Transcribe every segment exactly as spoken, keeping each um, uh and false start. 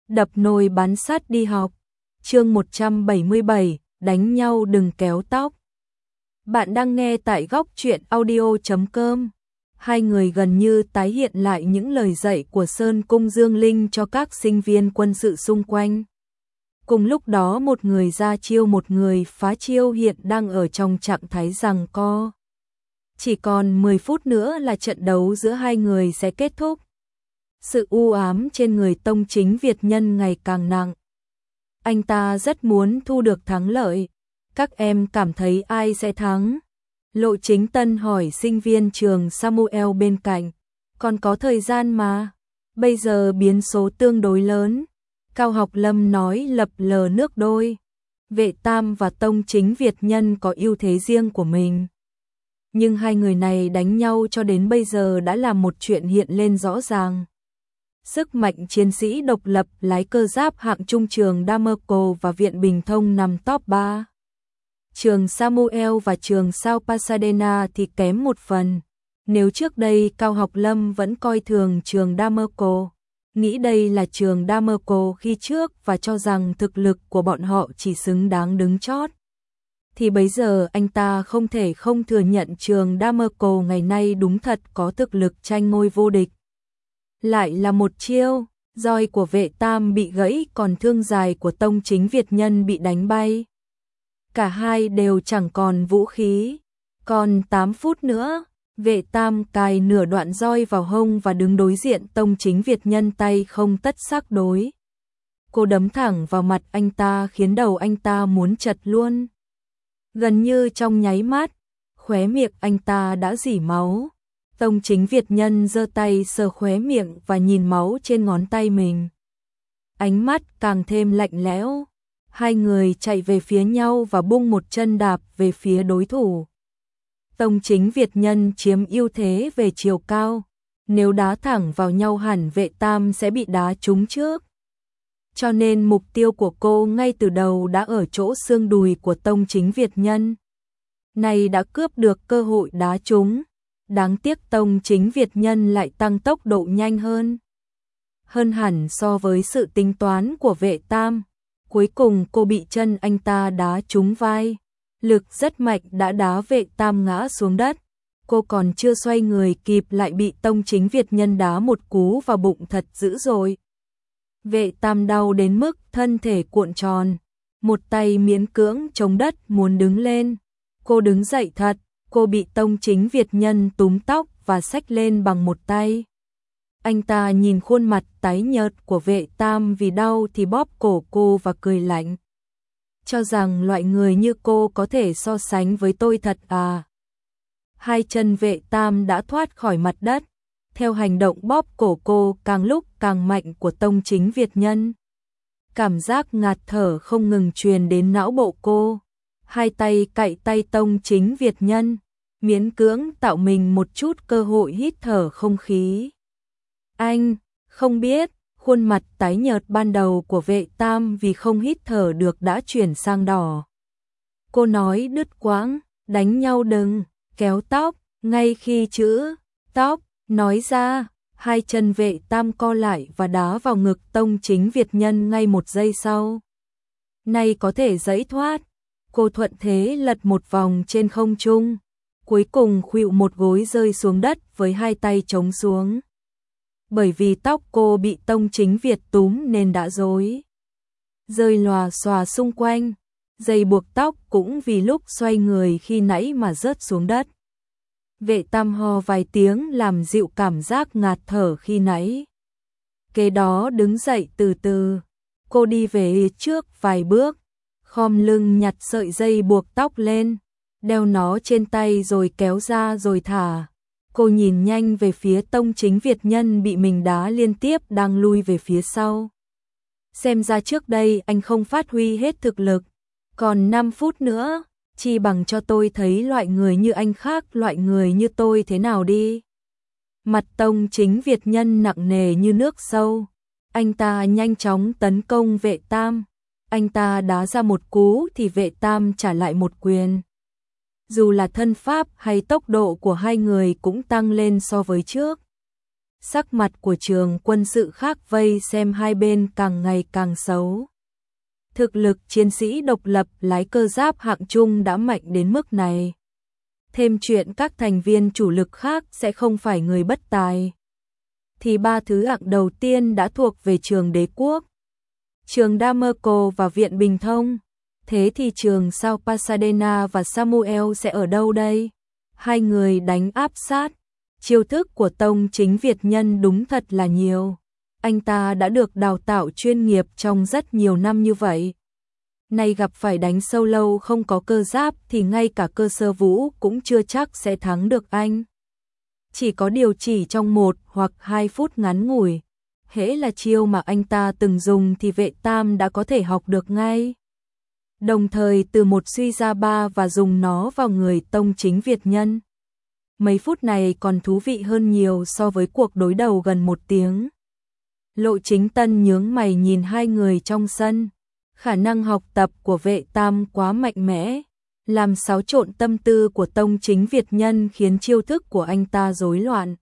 đập nồi bán sắt đi học. Chương một trăm bảy mươi bảy, đánh nhau đừng kéo tóc. Bạn đang nghe tại góc truyện audio chấm com. Hai người gần như tái hiện lại những lời dạy của Sơn Cung Dương Linh cho các sinh viên quân sự xung quanh. Cùng lúc đó một người ra chiêu một người phá chiêu hiện đang ở trong trạng thái giằng co. Chỉ còn mười phút nữa là trận đấu giữa hai người sẽ kết thúc. Sự u ám trên người Tông Chính Việt Nhân ngày càng nặng. Anh ta rất muốn thu được thắng lợi. Các em cảm thấy ai sẽ thắng? Lộ Chính Tân hỏi sinh viên trường Samuel bên cạnh. Còn có thời gian mà. Bây giờ biến số tương đối lớn. Cao Học Lâm nói lập lờ nước đôi. Vệ Tam và Tông Chính Việt Nhân có ưu thế riêng của mình. Nhưng hai người này đánh nhau cho đến bây giờ đã là một chuyện hiện lên rõ ràng. Sức mạnh chiến sĩ độc lập lái cơ giáp hạng trung trường Damerco và Viện Bình Thông nằm top ba. Trường Samuel và trường Sao Pasadena thì kém một phần. Nếu trước đây Cao Học Lâm vẫn coi thường trường Damerco, nghĩ đây là trường Damerco khi trước và cho rằng thực lực của bọn họ chỉ xứng đáng đứng chót, thì bây giờ anh ta không thể không thừa nhận trường Damerco ngày nay đúng thật có thực lực tranh ngôi vô địch. Lại là một chiêu, roi của Vệ Tam bị gãy còn thương dài của Tông Chính Việt Nhân bị đánh bay. Cả hai đều chẳng còn vũ khí. Còn tám phút nữa, Vệ Tam cài nửa đoạn roi vào hông và đứng đối diện Tông Chính Việt Nhân tay không tất sắc đối. Cô đấm thẳng vào mặt anh ta khiến đầu anh ta muốn chật luôn. Gần như trong nháy mắt, khóe miệng anh ta đã rỉ máu. Tông Chính Việt Nhân giơ tay sờ khóe miệng và nhìn máu trên ngón tay mình. Ánh mắt càng thêm lạnh lẽo. Hai người chạy về phía nhau và bung một chân đạp về phía đối thủ. Tông Chính Việt Nhân chiếm ưu thế về chiều cao. Nếu đá thẳng vào nhau hẳn Vệ Tam sẽ bị đá trúng trước. Cho nên mục tiêu của cô ngay từ đầu đã ở chỗ xương đùi của Tông Chính Việt Nhân. Này đã cướp được cơ hội đá trúng. Đáng tiếc Tông Chính Việt Nhân lại tăng tốc độ nhanh hơn. Hơn hẳn so với sự tính toán của Vệ Tam. Cuối cùng cô bị chân anh ta đá trúng vai. Lực rất mạnh đã đá Vệ Tam ngã xuống đất. Cô còn chưa xoay người kịp lại bị Tông Chính Việt Nhân đá một cú vào bụng thật dữ dội. Vệ Tam đau đến mức thân thể cuộn tròn. Một tay miễn cưỡng chống đất muốn đứng lên. Cô đứng dậy thật. Cô bị Tông Chính Việt Nhân túm tóc và xách lên bằng một tay. Anh ta nhìn khuôn mặt tái nhợt của Vệ Tam vì đau thì bóp cổ cô và cười lạnh. Cho rằng loại người như cô có thể so sánh với tôi thật à? Hai chân Vệ Tam đã thoát khỏi mặt đất. Theo hành động bóp cổ cô càng lúc càng mạnh của Tông Chính Việt Nhân. Cảm giác ngạt thở không ngừng truyền đến não bộ cô. Hai tay cạy tay Tông Chính Việt Nhân, miễn cưỡng tạo mình một chút cơ hội hít thở không khí. Anh, không biết, khuôn mặt tái nhợt ban đầu của Vệ Tam vì không hít thở được đã chuyển sang đỏ. Cô nói đứt quãng, đánh nhau đừng, kéo tóc, ngay khi chữ, tóc, nói ra, hai chân Vệ Tam co lại và đá vào ngực Tông Chính Việt Nhân ngay một giây sau. Này có thể giãy thoát. Cô thuận thế lật một vòng trên không trung, cuối cùng khuỵu một gối rơi xuống đất với hai tay chống xuống. Bởi vì tóc cô bị Tông Chính Việt túm nên đã rối. Rơi lòa xòa xung quanh, dây buộc tóc cũng vì lúc xoay người khi nãy mà rớt xuống đất. Vệ Tam ho vài tiếng làm dịu cảm giác ngạt thở khi nãy. Kế đó đứng dậy từ từ, cô đi về trước vài bước. Khom lưng nhặt sợi dây buộc tóc lên, đeo nó trên tay rồi kéo ra rồi thả. Cô nhìn nhanh về phía Tông Chính Việt Nhân bị mình đá liên tiếp đang lui về phía sau. Xem ra trước đây anh không phát huy hết thực lực. Còn năm phút nữa, chi bằng cho tôi thấy loại người như anh khác loại người như tôi thế nào đi. Mặt Tông Chính Việt Nhân nặng nề như nước sâu. Anh ta nhanh chóng tấn công Vệ Tam. Anh ta đá ra một cú thì Vệ Tam trả lại một quyền. Dù là thân pháp hay tốc độ của hai người cũng tăng lên so với trước. Sắc mặt của trường quân sự khác vây xem hai bên càng ngày càng xấu. Thực lực chiến sĩ độc lập lái cơ giáp hạng trung đã mạnh đến mức này. Thêm chuyện các thành viên chủ lực khác sẽ không phải người bất tài. Thì ba thứ hạng đầu tiên đã thuộc về trường đế quốc. Trường Damerco và Viện Bình Thông. Thế thì trường sao Pasadena và Samuel sẽ ở đâu đây? Hai người đánh áp sát. Chiêu thức của tông chính Việt nhân đúng thật là nhiều. Anh ta đã được đào tạo chuyên nghiệp trong rất nhiều năm như vậy. Nay gặp phải đánh sâu lâu không có cơ giáp thì ngay cả cơ sơ vũ cũng chưa chắc sẽ thắng được anh. Chỉ có điều chỉ trong một hoặc hai phút ngắn ngủi. Hễ là chiêu mà anh ta từng dùng thì Vệ Tam đã có thể học được ngay. Đồng thời từ một suy ra ba và dùng nó vào người tông chính Việt nhân. Mấy phút này còn thú vị hơn nhiều so với cuộc đối đầu gần một tiếng. Lộ Chính Tân nhướng mày nhìn hai người trong sân. Khả năng học tập của Vệ Tam quá mạnh mẽ, làm xáo trộn tâm tư của tông chính Việt nhân khiến chiêu thức của anh ta rối loạn.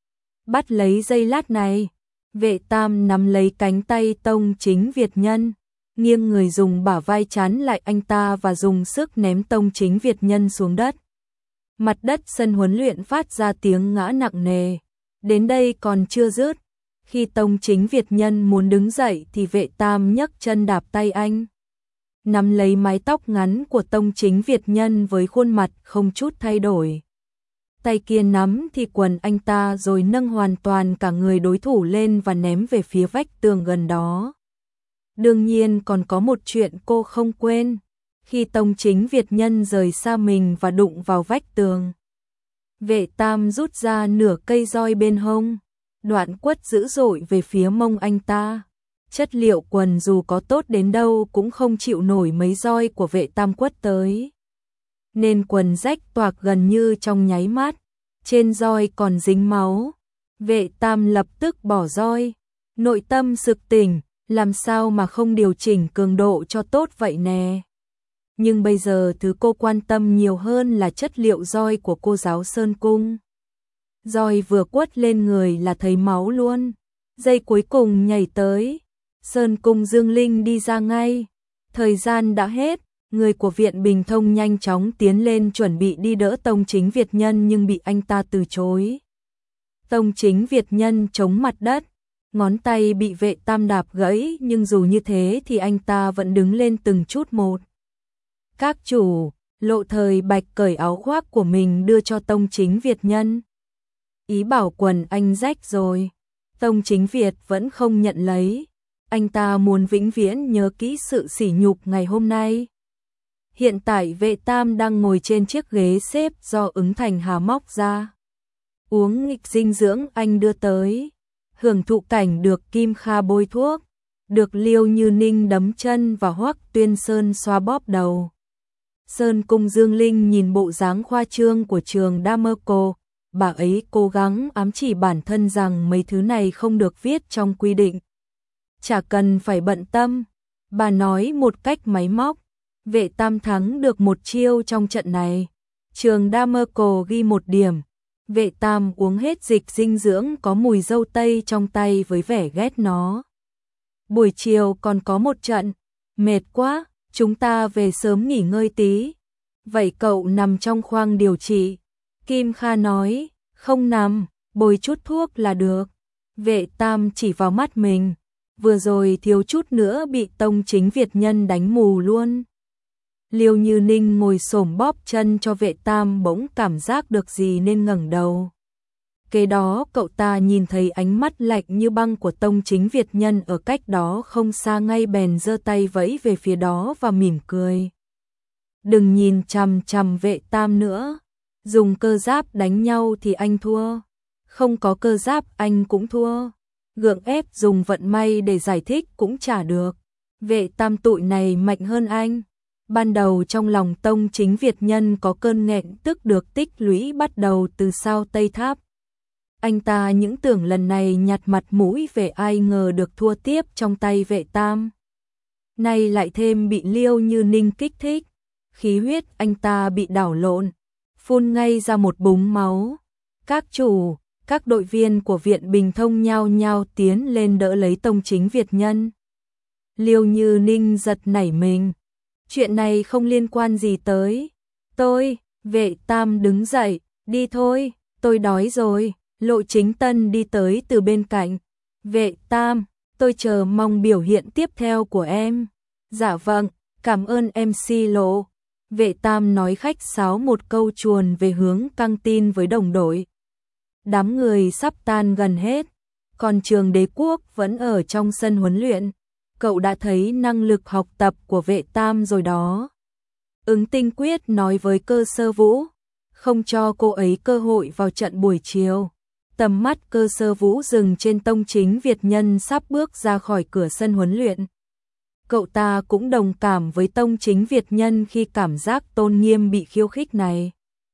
Bắt lấy giây lát này, Vệ Tam nắm lấy cánh tay tông chính Việt nhân, nghiêng người dùng bả vai chắn lại anh ta và dùng sức ném tông chính Việt nhân xuống đất. Mặt đất sân huấn luyện phát ra tiếng ngã nặng nề. Đến đây còn chưa dứt. Khi tông chính Việt nhân muốn đứng dậy thì Vệ Tam nhấc chân đạp tay anh. Nắm lấy mái tóc ngắn của tông chính Việt nhân với khuôn mặt không chút thay đổi. Tay kia nắm thì quần anh ta rồi nâng hoàn toàn cả người đối thủ lên và ném về phía vách tường gần đó. Đương nhiên còn có một chuyện cô không quên. Khi tông chính Việt nhân rời xa mình và đụng vào vách tường, Vệ Tam rút ra nửa cây roi bên hông, đoạn quất dữ dội về phía mông anh ta. Chất liệu quần dù có tốt đến đâu cũng không chịu nổi mấy roi của Vệ Tam quất tới. Nên quần rách toạc gần như trong nháy mắt, trên roi còn dính máu. Vệ Tam lập tức bỏ roi, nội tâm sực tỉnh, làm sao mà không điều chỉnh cường độ cho tốt vậy nè. Nhưng bây giờ thứ cô quan tâm nhiều hơn là chất liệu roi của cô giáo Sơn Cung. Roi vừa quất lên người là thấy máu luôn. Giây cuối cùng nhảy tới, Sơn Cung Dương Linh đi ra ngay. Thời gian đã hết, người của Viện Bình Thông nhanh chóng tiến lên chuẩn bị đi đỡ tông chính Việt nhân nhưng bị anh ta từ chối. Tông chính Việt nhân chống mặt đất, ngón tay bị Vệ Tam đạp gãy nhưng dù như thế thì anh ta vẫn đứng lên từng chút một. Các chủ, Lộ Thời Bạch cởi áo khoác của mình đưa cho tông chính Việt nhân. Ý bảo quần anh rách rồi. Tông chính Việt vẫn không nhận lấy. Anh ta muốn vĩnh viễn nhớ kỹ sự sỉ nhục ngày hôm nay. Hiện tại Vệ Tam đang ngồi trên chiếc ghế xếp do Ứng Thành Hà móc ra. Uống nghịch dinh dưỡng anh đưa tới. Hưởng thụ cảnh được Kim Kha bôi thuốc. Được Liêu Như Ninh đấm chân và Hoắc Tuyên Sơn xoa bóp đầu. Sơn Cung Dương Linh nhìn bộ dáng khoa trương của trường Damerco, bà ấy cố gắng ám chỉ bản thân rằng mấy thứ này không được viết trong quy định. Chả cần phải bận tâm, bà nói một cách máy móc. Vệ Tam thắng được một chiêu trong trận này. Trường Damerco ghi một điểm. Vệ Tam uống hết dịch dinh dưỡng có mùi dâu tây trong tay với vẻ ghét nó. Buổi chiều còn có một trận, mệt quá. Chúng ta về sớm nghỉ ngơi tí. Vậy cậu nằm trong khoang điều trị. Kim Kha nói, không nằm, bôi chút thuốc là được. Vệ Tam chỉ vào mắt mình. Vừa rồi thiếu chút nữa bị tông chính Việt nhân đánh mù luôn. Liêu Như Ninh ngồi xổm bóp chân cho Vệ Tam bỗng cảm giác được gì nên ngẩng đầu. Kế đó cậu ta nhìn thấy ánh mắt lạnh như băng của tông chính Việt nhân ở cách đó không xa ngay bèn giơ tay vẫy về phía đó và mỉm cười. Đừng nhìn chằm chằm Vệ Tam nữa. Dùng cơ giáp đánh nhau thì anh thua. Không có cơ giáp anh cũng thua. Gượng ép dùng vận may để giải thích cũng chả được. Vệ Tam tụi này mạnh hơn anh. Ban đầu trong lòng tông chính Việt nhân có cơn nghẹn tức được tích lũy bắt đầu từ sao Tây Tháp. Anh ta những tưởng lần này nhặt mặt mũi về ai ngờ được thua tiếp trong tay Vệ Tam. Nay lại thêm bị Liêu Như Ninh kích thích. Khí huyết anh ta bị đảo lộn. Phun ngay ra một búng máu. Các chủ, Các đội viên của Viện Bình Thông nhao nhao tiến lên đỡ lấy tông chính Việt Nhân. Liêu Như Ninh giật nảy mình. Chuyện này không liên quan gì tới tôi. Vệ Tam đứng dậy, đi thôi, tôi đói rồi. Lộ Chính Tân đi tới từ bên cạnh. Vệ Tam, tôi chờ mong biểu hiện tiếp theo của em. Dạ vâng, cảm ơn em xê Lộ. Vệ Tam nói khách sáo một câu chuồn về hướng căng tin với đồng đội. Đám người sắp tan gần hết, còn Trường Đế Quốc vẫn ở trong sân huấn luyện. Cậu đã thấy năng lực học tập của Vệ Tam rồi đó. Ứng Tinh Quyết nói với Cơ Sơ Vũ, không cho cô ấy cơ hội vào trận buổi chiều. Tầm mắt Cơ Sơ Vũ dừng trên tông chính Việt Nhân sắp bước ra khỏi cửa sân huấn luyện. Cậu ta cũng đồng cảm với tông chính Việt Nhân khi cảm giác tôn nghiêm bị khiêu khích này.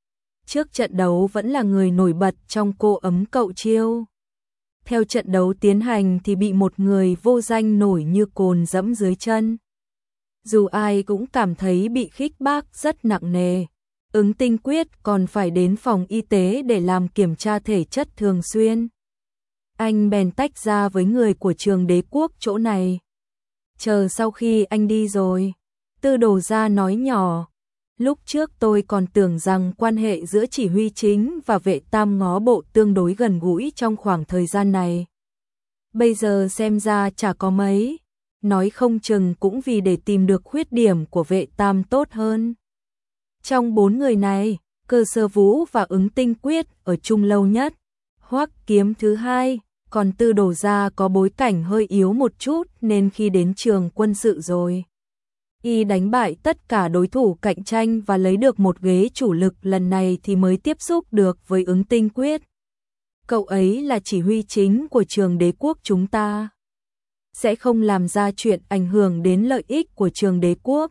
Trước trận đấu vẫn là người nổi bật trong cô ấm cậu chiêu. Theo trận đấu tiến hành thì bị một người vô danh nổi như cồn dẫm dưới chân. Dù ai cũng cảm thấy bị khích bác rất nặng nề. Ứng Tinh Quyết còn phải đến phòng y tế để làm kiểm tra thể chất thường xuyên. Anh bèn tách ra với người của Trường Đế Quốc chỗ này. Chờ sau khi anh đi rồi, Tư Đồ Gia nói nhỏ. Lúc trước tôi còn tưởng rằng quan hệ giữa chỉ huy chính và Vệ Tam ngó bộ tương đối gần gũi trong khoảng thời gian này. Bây giờ xem ra chả có mấy, nói không chừng cũng vì để tìm được khuyết điểm của Vệ Tam tốt hơn. Trong bốn người này, Cơ Sơ Vũ và Ứng Tinh Quyết ở chung lâu nhất, Hoắc Kiếm thứ hai, còn Tư Đồ Gia có bối cảnh hơi yếu một chút nên khi đến trường quân sự rồi, y đánh bại tất cả đối thủ cạnh tranh và lấy được một ghế chủ lực lần này thì mới tiếp xúc được với Ứng Tinh Quyết. Cậu ấy là chỉ huy chính của Trường Đế Quốc chúng ta, sẽ không làm ra chuyện ảnh hưởng đến lợi ích của Trường Đế Quốc.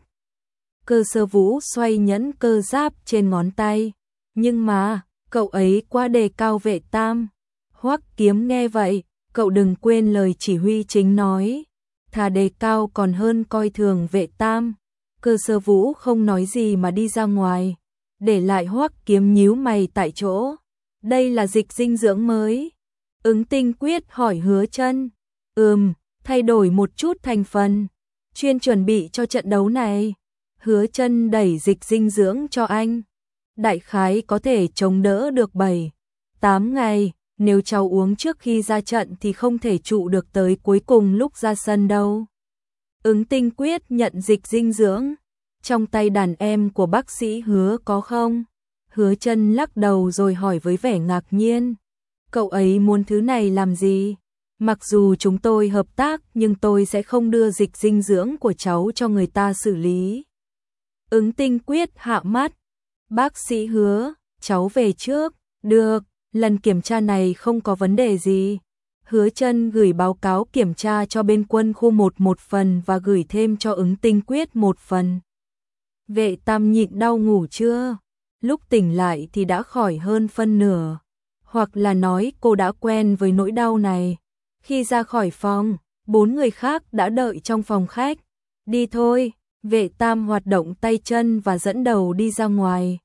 Cơ Sơ Vũ xoay nhẫn cơ giáp trên ngón tay, nhưng mà, cậu ấy quá đề cao Vệ Tam. Hoắc Kiếm nghe vậy, cậu đừng quên lời chỉ huy chính nói, thà đề cao còn hơn coi thường Vệ Tam. Cơ Sơ Vũ không nói gì mà đi ra ngoài, để lại Hoắc Kiếm nhíu mày tại chỗ. Đây là dịch dinh dưỡng mới. Ứng Tinh Quyết hỏi Hứa Chân. Ừm, thay đổi một chút thành phần, chuyên chuẩn bị cho trận đấu này. Hứa Chân đẩy dịch dinh dưỡng cho anh. Đại khái có thể chống đỡ được bảy, tám ngày, nếu cháu uống trước khi ra trận thì không thể trụ được tới cuối cùng lúc ra sân đâu. Ứng Tinh Quyết nhận dịch dinh dưỡng. Trong tay đàn em của bác sĩ Hứa có không? Hứa Chân lắc đầu rồi hỏi với vẻ ngạc nhiên. Cậu ấy muốn thứ này làm gì? Mặc dù chúng tôi hợp tác nhưng tôi sẽ không đưa dịch dinh dưỡng của cháu cho người ta xử lý. Ứng Tinh Quyết hạ mắt. Bác sĩ Hứa, cháu về trước. Được, lần kiểm tra này không có vấn đề gì. Hứa Chân gửi báo cáo kiểm tra cho bên quân khu một một phần và gửi thêm cho Ứng Tinh Quyết một phần. Vệ Tam nhịn đau ngủ chưa? Lúc tỉnh lại thì đã khỏi hơn phân nửa. Hoặc là nói cô đã quen với nỗi đau này. Khi ra khỏi phòng, bốn người khác đã đợi trong phòng khách. Đi thôi, Vệ Tam hoạt động tay chân và dẫn đầu đi ra ngoài.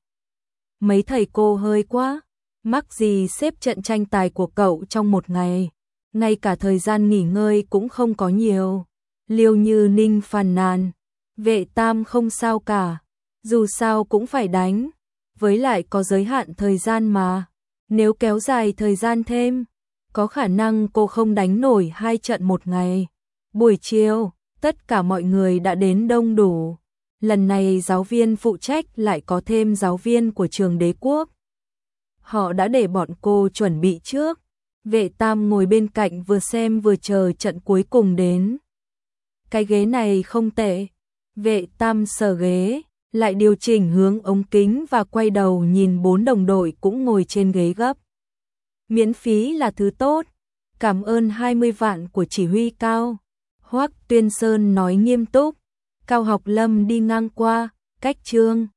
Mấy thầy cô hơi quá, mắc gì xếp trận tranh tài của cậu trong một ngày. Ngay cả thời gian nghỉ ngơi cũng không có nhiều. Liêu Như Ninh phàn nàn. Vệ Tam không sao cả, dù sao cũng phải đánh. Với lại có giới hạn thời gian mà. Nếu kéo dài thời gian thêm, có khả năng cô không đánh nổi hai trận một ngày. Buổi chiều, tất cả mọi người đã đến đông đủ. Lần này giáo viên phụ trách lại có thêm giáo viên của Trường Đế Quốc. Họ đã để bọn cô chuẩn bị trước. Vệ Tam ngồi bên cạnh vừa xem vừa chờ trận cuối cùng đến. Cái ghế này không tệ. Vệ Tam sờ ghế, lại điều chỉnh hướng ống kính và quay đầu nhìn bốn đồng đội cũng ngồi trên ghế gấp. Miễn phí là thứ tốt. Cảm ơn hai mươi vạn của chỉ huy Cao. Hoắc Tuyên Sơn nói nghiêm túc. Cao Học Lâm đi ngang qua, cách Trương